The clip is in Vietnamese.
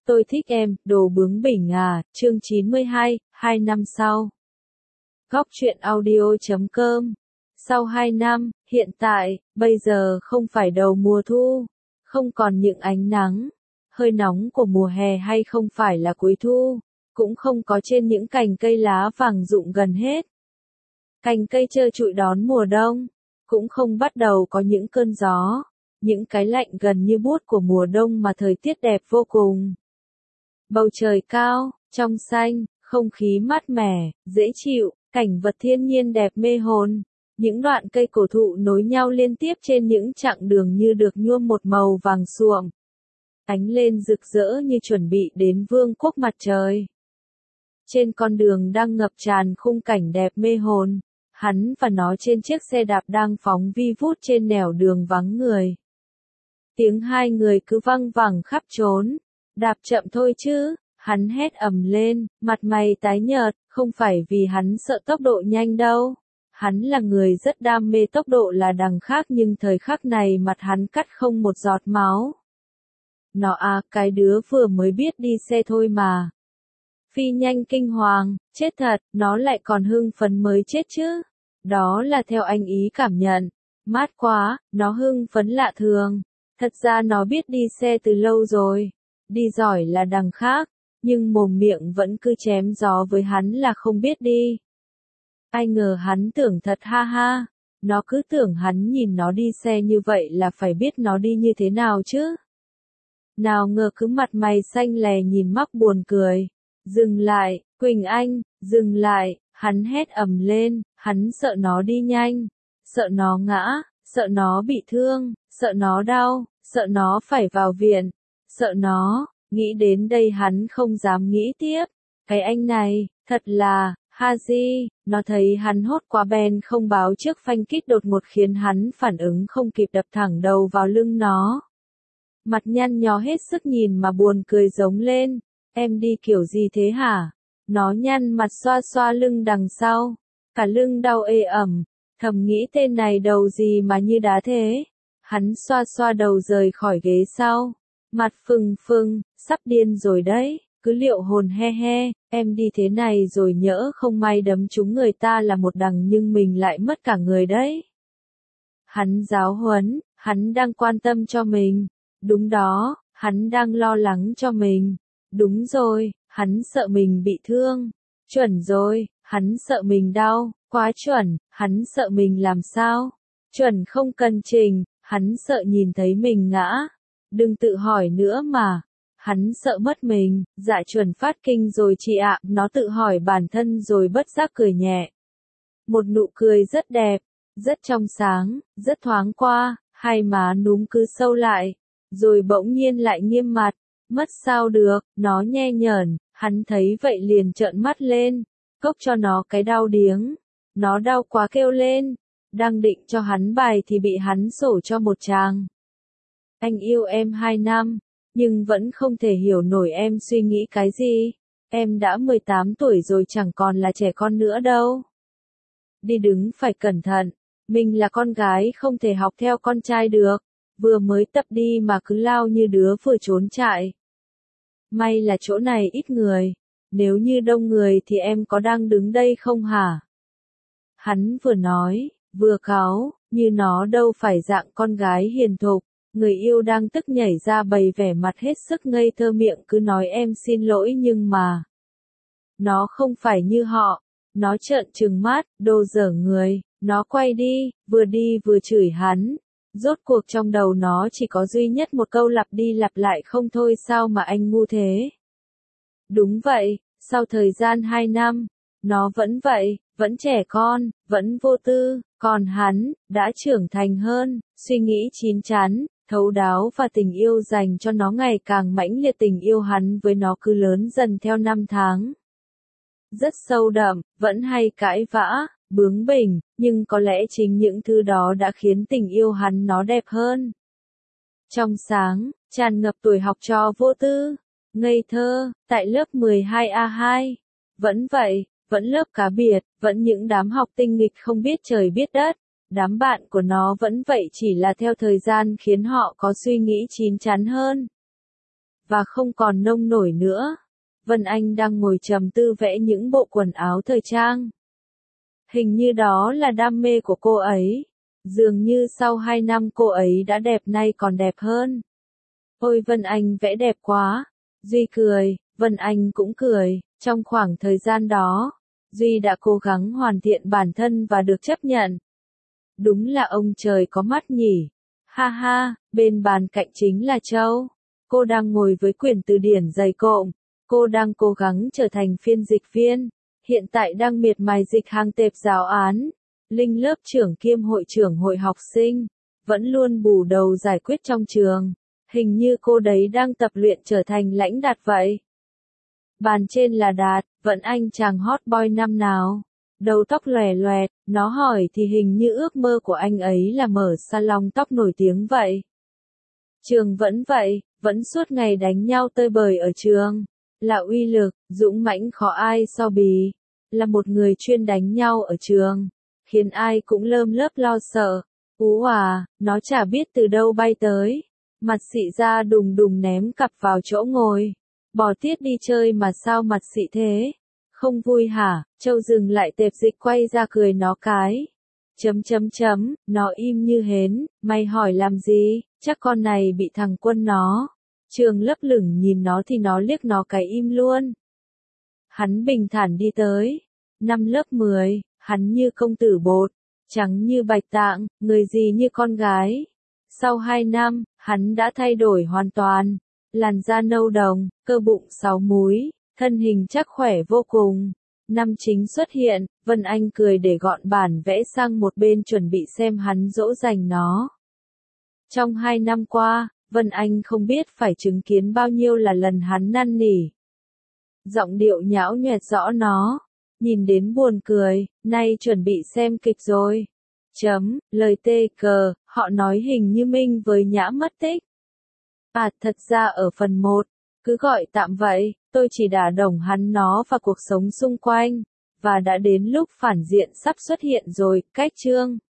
Tôi thích em, đồ bướng bỉnh à, chương 92, 2 năm sau. Góc truyện audio.com. Sau 2 năm, hiện tại, bây giờ không phải đầu mùa thu, không còn những ánh nắng, hơi nóng của mùa hè hay không phải là cuối thu, cũng không có trên những cành cây lá vàng rụng gần hết. Cành cây trơ trụi đón mùa đông, cũng không bắt đầu có những cơn gió, những cái lạnh gần như buốt của mùa đông mà thời tiết đẹp vô cùng. Bầu trời cao, trong xanh, không khí mát mẻ, dễ chịu, cảnh vật thiên nhiên đẹp mê hồn. Những đoạn cây cổ thụ nối nhau liên tiếp trên những chặng đường như được nhuộm một màu vàng suộm. Ánh lên rực rỡ như chuẩn bị đến vương quốc mặt trời. Trên con đường đang ngập tràn khung cảnh đẹp mê hồn, hắn và nó trên chiếc xe đạp đang phóng vi vút trên nẻo đường vắng người. Tiếng hai người cứ văng vẳng khắp trốn. Đạp chậm thôi chứ, hắn hét ầm lên, mặt mày tái nhợt, không phải vì hắn sợ tốc độ nhanh đâu. Hắn là người rất đam mê tốc độ là đằng khác nhưng thời khắc này mặt hắn cắt không một giọt máu. Nó à, cái đứa vừa mới biết đi xe thôi mà. Phi nhanh kinh hoàng, chết thật, nó lại còn hưng phấn mới chết chứ. Đó là theo anh ý cảm nhận. Mát quá, nó hưng phấn lạ thường. Thật ra nó biết đi xe từ lâu rồi. Đi giỏi là đằng khác, nhưng mồm miệng vẫn cứ chém gió với hắn là không biết đi. Ai ngờ hắn tưởng thật ha ha, nó cứ tưởng hắn nhìn nó đi xe như vậy là phải biết nó đi như thế nào chứ. Nào ngờ cứ mặt mày xanh lè nhìn mắc buồn cười. Dừng lại, Quỳnh Anh, dừng lại, hắn hét ầm lên, hắn sợ nó đi nhanh, sợ nó ngã, sợ nó bị thương, sợ nó đau, sợ nó phải vào viện. Sợ nó, nghĩ đến đây hắn không dám nghĩ tiếp. Cái anh này, thật là, Haji, nó thấy hắn hốt quá bèn không báo trước phanh kít đột ngột khiến hắn phản ứng không kịp đập thẳng đầu vào lưng nó. Mặt nhăn nhó hết sức nhìn mà buồn cười giống lên, em đi kiểu gì thế hả? Nó nhăn mặt xoa xoa lưng đằng sau, cả lưng đau ê ẩm, thầm nghĩ tên này đầu gì mà như đá thế. Hắn xoa xoa đầu rời khỏi ghế sau. Mặt phừng phừng, sắp điên rồi đấy, cứ liệu hồn he he, em đi thế này rồi nhỡ không may đấm trúng người ta là một đằng nhưng mình lại mất cả người đấy. Hắn giáo huấn, hắn đang quan tâm cho mình. Đúng đó, hắn đang lo lắng cho mình. Đúng rồi, hắn sợ mình bị thương. Chuẩn rồi, hắn sợ mình đau, quá chuẩn, hắn sợ mình làm sao. Chuẩn không cần trình, hắn sợ nhìn thấy mình ngã. Đừng tự hỏi nữa mà. Hắn sợ mất mình, dạ chuẩn phát kinh rồi chị ạ, nó tự hỏi bản thân rồi bất giác cười nhẹ. Một nụ cười rất đẹp, rất trong sáng, rất thoáng qua, hai má núm cứ sâu lại, rồi bỗng nhiên lại nghiêm mặt, mất sao được, nó nhe nhởn, hắn thấy vậy liền trợn mắt lên, cốc cho nó cái đau điếng, nó đau quá kêu lên, đang định cho hắn bài thì bị hắn sổ cho một tràng. Anh yêu em 2 năm, nhưng vẫn không thể hiểu nổi em suy nghĩ cái gì. Em đã 18 tuổi rồi chẳng còn là trẻ con nữa đâu. Đi đứng phải cẩn thận, mình là con gái không thể học theo con trai được. Vừa mới tập đi mà cứ lao như đứa vừa trốn chạy. May là chỗ này ít người, nếu như đông người thì em có đang đứng đây không hả? Hắn vừa nói, vừa cáu, như nó đâu phải dạng con gái hiền thục. Người yêu đang tức nhảy ra bày vẻ mặt hết sức ngây thơ miệng cứ nói em xin lỗi nhưng mà. Nó không phải như họ. Nó trợn trừng mắt, đồ dở người, nó quay đi vừa chửi hắn. Rốt cuộc trong đầu nó chỉ có duy nhất một câu lặp đi lặp lại không thôi sao mà anh ngu thế. Đúng vậy, sau thời gian 2 năm, nó vẫn vậy, vẫn trẻ con, vẫn vô tư, còn hắn, đã trưởng thành hơn, suy nghĩ chín chắn. Thấu đáo và tình yêu dành cho nó ngày càng mãnh liệt tình yêu hắn với nó cứ lớn dần theo năm tháng. Rất sâu đậm, vẫn hay cãi vã, bướng bỉnh, nhưng có lẽ chính những thứ đó đã khiến tình yêu hắn nó đẹp hơn. Trong sáng, tràn ngập tuổi học trò vô tư, ngây thơ, tại lớp 12A2. Vẫn vậy, vẫn lớp cá biệt, vẫn những đám học tinh nghịch không biết trời biết đất. Đám bạn của nó vẫn vậy chỉ là theo thời gian khiến họ có suy nghĩ chín chắn hơn. và không còn nông nổi nữa. Vân Anh đang ngồi trầm tư vẽ những bộ quần áo thời trang. Hình như đó là đam mê của cô ấy. Dường như sau 2 năm cô ấy đã đẹp, nay còn đẹp hơn. Ôi Vân Anh vẽ đẹp quá. Duy cười, Vân Anh cũng cười. Trong khoảng thời gian đó, Duy đã cố gắng hoàn thiện bản thân và được chấp nhận. Đúng là ông trời có mắt nhỉ. Ha ha, bên bàn cạnh chính là Châu. Cô đang ngồi với quyển từ điển dày cộm. Cô đang cố gắng trở thành phiên dịch viên. Hiện tại đang miệt mài dịch hàng tệp giáo án. Linh lớp trưởng kiêm hội trưởng hội học sinh. Vẫn luôn bù đầu giải quyết trong trường. Hình như cô đấy đang tập luyện trở thành lãnh đạt vậy. Bàn trên là Đạt, vẫn anh chàng hot boy năm nào. Đầu tóc lòe loẹt, nó hỏi thì hình như ước mơ của anh ấy là mở salon tóc nổi tiếng vậy. Trường vẫn vậy, vẫn suốt ngày đánh nhau tơi bời ở trường. Là uy lực, dũng mãnh khó ai so bì. Là một người chuyên đánh nhau ở trường. Khiến ai cũng lơm lớp lo sợ. Ú à, nó chả biết từ đâu bay tới. Mặt xị ra đùng đùng ném cặp vào chỗ ngồi. Bỏ tiết đi chơi mà sao mặt xị thế? Không vui hả? Châu dừng lại tệp dịch quay ra cười nó cái. Nó im như hến, mày hỏi làm gì? Chắc con này bị thằng Quân nó. Trường lấp lửng nhìn nó thì nó liếc nó cái im luôn. Hắn bình thản đi tới. Năm lớp 10, hắn như công tử bột, trắng như bạch tạng, người gì như con gái. Sau 2 năm, hắn đã thay đổi hoàn toàn. Làn da nâu đồng, cơ bụng 6 múi, thân hình chắc khỏe vô cùng. Năm chính xuất hiện, Vân Anh cười để gọn bản vẽ sang một bên chuẩn bị xem hắn dỗ dành nó. Trong 2 năm qua, Vân Anh không biết phải chứng kiến bao nhiêu là lần hắn năn nỉ. Giọng điệu nhão nhoẹt rõ nó. Nhìn đến buồn cười, nay chuẩn bị xem kịch rồi. Lời tê cờ, họ nói hình như Minh với Nhã mất tích. À thật ra ở phần 1, cứ gọi tạm vậy, tôi chỉ đả đồng hắn nó và cuộc sống xung quanh. Và đã đến lúc phản diện sắp xuất hiện rồi, cách chương.